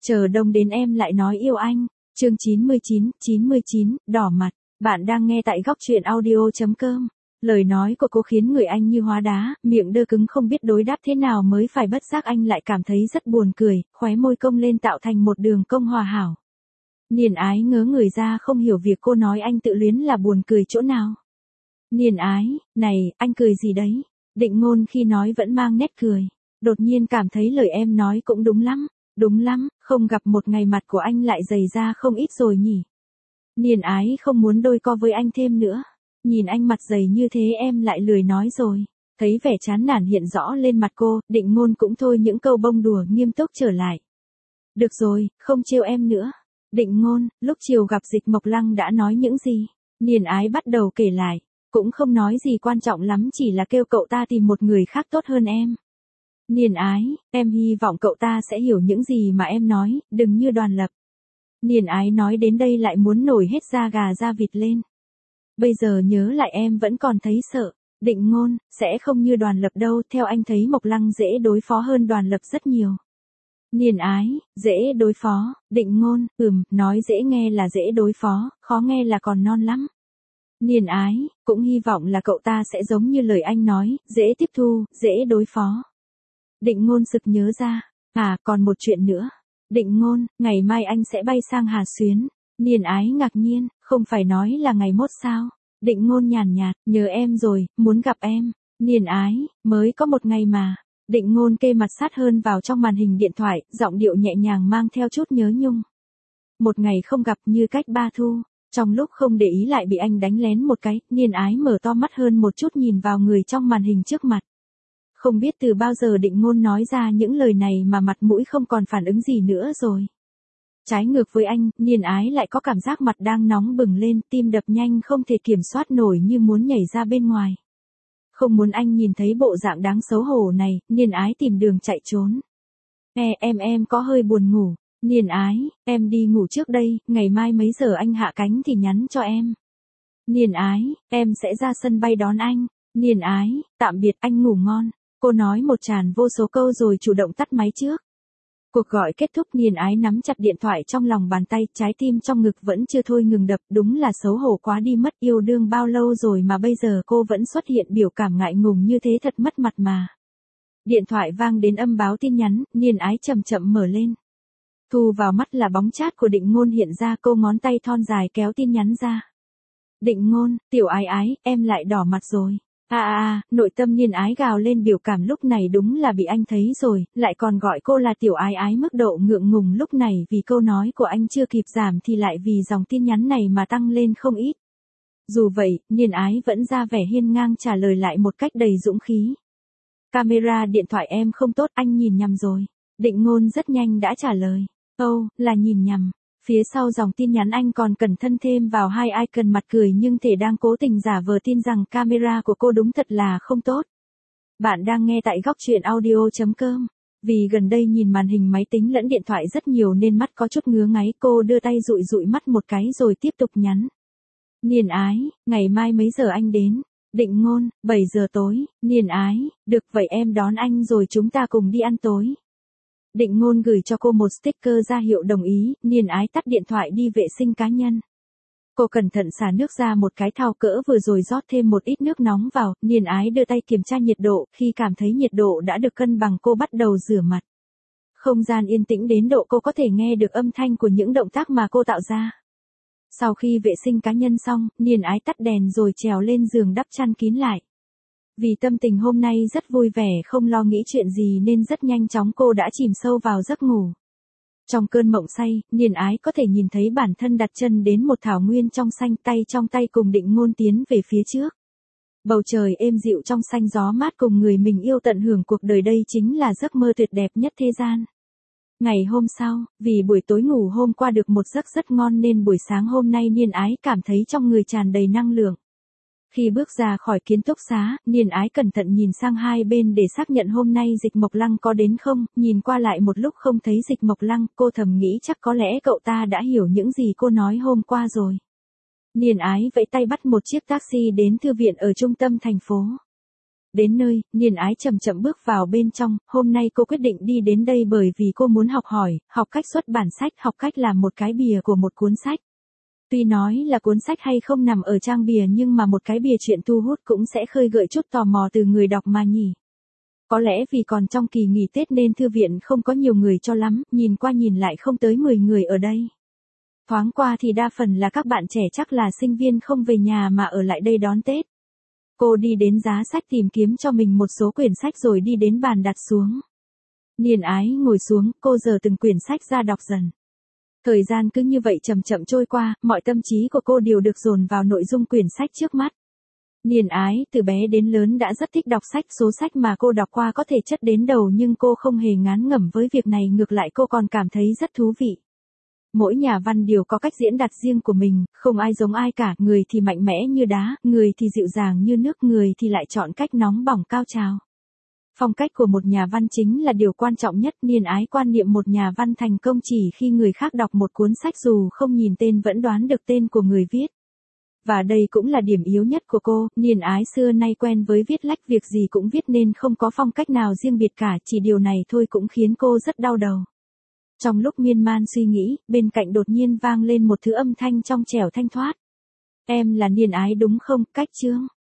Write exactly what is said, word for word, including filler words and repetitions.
Chờ đông đến em lại nói yêu anh. Chương chín mươi chín, chín mươi chín, đỏ mặt. Bạn đang nghe tại góc truyện audio chấm com. Lời nói của cô khiến người anh như hóa đá, miệng đơ cứng không biết đối đáp thế nào mới phải, bất giác anh lại cảm thấy rất buồn cười, khóe môi cong lên tạo thành một đường cong hòa hảo. Niền Ái ngớ người ra không hiểu việc cô nói anh tự luyến là buồn cười chỗ nào. Niền Ái, này, anh cười gì đấy? Định Ngôn khi nói vẫn mang nét cười. Đột nhiên cảm thấy lời em nói cũng đúng lắm. Đúng lắm, không gặp một ngày mặt của anh lại dày ra không ít rồi nhỉ. Niền Ái không muốn đôi co với anh thêm nữa. Nhìn anh mặt dày như thế em lại lười nói rồi. Thấy vẻ chán nản hiện rõ lên mặt cô, Định Ngôn cũng thôi những câu bông đùa nghiêm túc trở lại. Được rồi, không trêu em nữa. Định Ngôn, lúc chiều gặp Dịch Mộc Lăng đã nói những gì? Niền Ái bắt đầu kể lại. Cũng không nói gì quan trọng lắm, chỉ là kêu cậu ta tìm một người khác tốt hơn em. Niền Ái, em hy vọng cậu ta sẽ hiểu những gì mà em nói, đừng như Đoàn Lập. Niền Ái nói đến đây lại muốn nổi hết da gà da vịt lên. Bây giờ nhớ lại em vẫn còn thấy sợ. Định Ngôn, sẽ không như Đoàn Lập đâu, theo anh thấy Mộc Lăng dễ đối phó hơn Đoàn Lập rất nhiều. Niền Ái, dễ đối phó, Định Ngôn, ừm, nói dễ nghe là dễ đối phó, khó nghe là còn non lắm. Niền Ái, cũng hy vọng là cậu ta sẽ giống như lời anh nói, dễ tiếp thu, dễ đối phó. Định Ngôn sực nhớ ra, à, còn một chuyện nữa. Định Ngôn, ngày mai anh sẽ bay sang Hà Xuyến. Niền Ái ngạc nhiên, không phải nói là ngày mốt sao? Định Ngôn nhàn nhạt, nhớ em rồi, muốn gặp em. Niền Ái, mới có một ngày mà. Định Ngôn kê mặt sát hơn vào trong màn hình điện thoại, giọng điệu nhẹ nhàng mang theo chút nhớ nhung. Một ngày không gặp như cách ba thu. Trong lúc không để ý lại bị anh đánh lén một cái, Niền Ái mở to mắt hơn một chút nhìn vào người trong màn hình trước mặt. Không biết từ bao giờ Định Ngôn nói ra những lời này mà mặt mũi không còn phản ứng gì nữa rồi. Trái ngược với anh, Niền Ái lại có cảm giác mặt đang nóng bừng lên, tim đập nhanh không thể kiểm soát nổi như muốn nhảy ra bên ngoài. Không muốn anh nhìn thấy bộ dạng đáng xấu hổ này, Niền Ái tìm đường chạy trốn. E, em em có hơi buồn ngủ. Niền Ái, em đi ngủ trước đây, ngày mai mấy giờ anh hạ cánh thì nhắn cho em. Niền Ái, em sẽ ra sân bay đón anh. Niền Ái, tạm biệt anh ngủ ngon. Cô nói một tràn vô số câu rồi chủ động tắt máy trước. Cuộc gọi kết thúc, Niền Ái nắm chặt điện thoại trong lòng bàn tay, trái tim trong ngực vẫn chưa thôi ngừng đập, đúng là xấu hổ quá đi mất, yêu đương bao lâu rồi mà bây giờ cô vẫn xuất hiện biểu cảm ngại ngùng như thế, thật mất mặt mà. Điện thoại vang đến âm báo tin nhắn, Niền Ái chậm chậm mở lên. Thu vào mắt là bóng chat của Định Ngôn hiện ra, cô ngón tay thon dài kéo tin nhắn ra. Định Ngôn, tiểu Ái Ái, em lại đỏ mặt rồi. À à à, nội tâm Niền Ái gào lên, biểu cảm lúc này đúng là bị anh thấy rồi, lại còn gọi cô là tiểu Ái Ái, mức độ ngượng ngùng lúc này vì câu nói của anh chưa kịp giảm thì lại vì dòng tin nhắn này mà tăng lên không ít. Dù vậy, Niền Ái vẫn ra vẻ hiên ngang trả lời lại một cách đầy dũng khí. Camera điện thoại em không tốt, anh nhìn nhầm rồi. Định Ngôn rất nhanh đã trả lời. Âu, oh, là nhìn nhầm. Phía sau dòng tin nhắn anh còn cẩn thận thêm vào hai icon mặt cười nhưng thể đang cố tình giả vờ tin rằng camera của cô đúng thật là không tốt. Bạn đang nghe tại góc truyện audio chấm com. Vì gần đây nhìn màn hình máy tính lẫn điện thoại rất nhiều nên mắt có chút ngứa ngáy, cô đưa tay dụi dụi mắt một cái rồi tiếp tục nhắn. Niền Ái, ngày mai mấy giờ anh đến? Định Ngôn, bảy giờ tối. Niền Ái, được vậy em đón anh rồi chúng ta cùng đi ăn tối. Định Ngôn gửi cho cô một sticker ra hiệu đồng ý, Niền Ái tắt điện thoại đi vệ sinh cá nhân. Cô cẩn thận xả nước ra một cái thau cỡ vừa rồi rót thêm một ít nước nóng vào, Niền Ái đưa tay kiểm tra nhiệt độ, khi cảm thấy nhiệt độ đã được cân bằng cô bắt đầu rửa mặt. Không gian yên tĩnh đến độ cô có thể nghe được âm thanh của những động tác mà cô tạo ra. Sau khi vệ sinh cá nhân xong, Niền Ái tắt đèn rồi trèo lên giường đắp chăn kín lại. Vì tâm tình hôm nay rất vui vẻ không lo nghĩ chuyện gì nên rất nhanh chóng cô đã chìm sâu vào giấc ngủ. Trong cơn mộng say, Niền Ái có thể nhìn thấy bản thân đặt chân đến một thảo nguyên trong xanh, tay trong tay cùng Định Ngôn tiến về phía trước. Bầu trời êm dịu trong xanh, gió mát cùng người mình yêu tận hưởng cuộc đời, đây chính là giấc mơ tuyệt đẹp nhất thế gian. Ngày hôm sau, vì buổi tối ngủ hôm qua được một giấc rất ngon nên buổi sáng hôm nay Niền Ái cảm thấy trong người tràn đầy năng lượng. Khi bước ra khỏi ký túc xá, Niền Ái cẩn thận nhìn sang hai bên để xác nhận hôm nay Dịch Mộc Lăng có đến không, nhìn qua lại một lúc không thấy Dịch Mộc Lăng, cô thầm nghĩ chắc có lẽ cậu ta đã hiểu những gì cô nói hôm qua rồi. Niền Ái vẫy tay bắt một chiếc taxi đến thư viện ở trung tâm thành phố. Đến nơi, Niên Ái chậm chậm bước vào bên trong, hôm nay cô quyết định đi đến đây bởi vì cô muốn học hỏi, học cách xuất bản sách, học cách làm một cái bìa của một cuốn sách. Tuy nói là cuốn sách hay không nằm ở trang bìa nhưng mà một cái bìa chuyện thu hút cũng sẽ khơi gợi chút tò mò từ người đọc mà nhỉ. Có lẽ vì còn trong kỳ nghỉ Tết nên thư viện không có nhiều người cho lắm, nhìn qua nhìn lại không tới mười người ở đây. Thoáng qua thì đa phần là các bạn trẻ chắc là sinh viên không về nhà mà ở lại đây đón Tết. Cô đi đến giá sách tìm kiếm cho mình một số quyển sách rồi đi đến bàn đặt xuống. Niên Ái ngồi xuống, cô giở từng quyển sách ra đọc dần. Thời gian cứ như vậy chậm chậm trôi qua, mọi tâm trí của cô đều được dồn vào nội dung quyển sách trước mắt. Niên Ái từ bé đến lớn đã rất thích đọc sách, số sách mà cô đọc qua có thể chất đến đầu nhưng cô không hề ngán ngẩm với việc này, ngược lại cô còn cảm thấy rất thú vị. Mỗi nhà văn đều có cách diễn đạt riêng của mình, không ai giống ai cả, người thì mạnh mẽ như đá, người thì dịu dàng như nước, người thì lại chọn cách nóng bỏng cao trào. Phong cách của một nhà văn chính là điều quan trọng nhất. Niên Ái quan niệm một nhà văn thành công chỉ khi người khác đọc một cuốn sách dù không nhìn tên vẫn đoán được tên của người viết. Và đây cũng là điểm yếu nhất của cô. Niên Ái xưa nay quen với viết lách, việc gì cũng viết nên không có phong cách nào riêng biệt cả, chỉ điều này thôi cũng khiến cô rất đau đầu. Trong lúc miên man suy nghĩ, bên cạnh đột nhiên vang lên một thứ âm thanh trong trẻo thanh thoát. Em là Niên Ái đúng không, Cách Chương?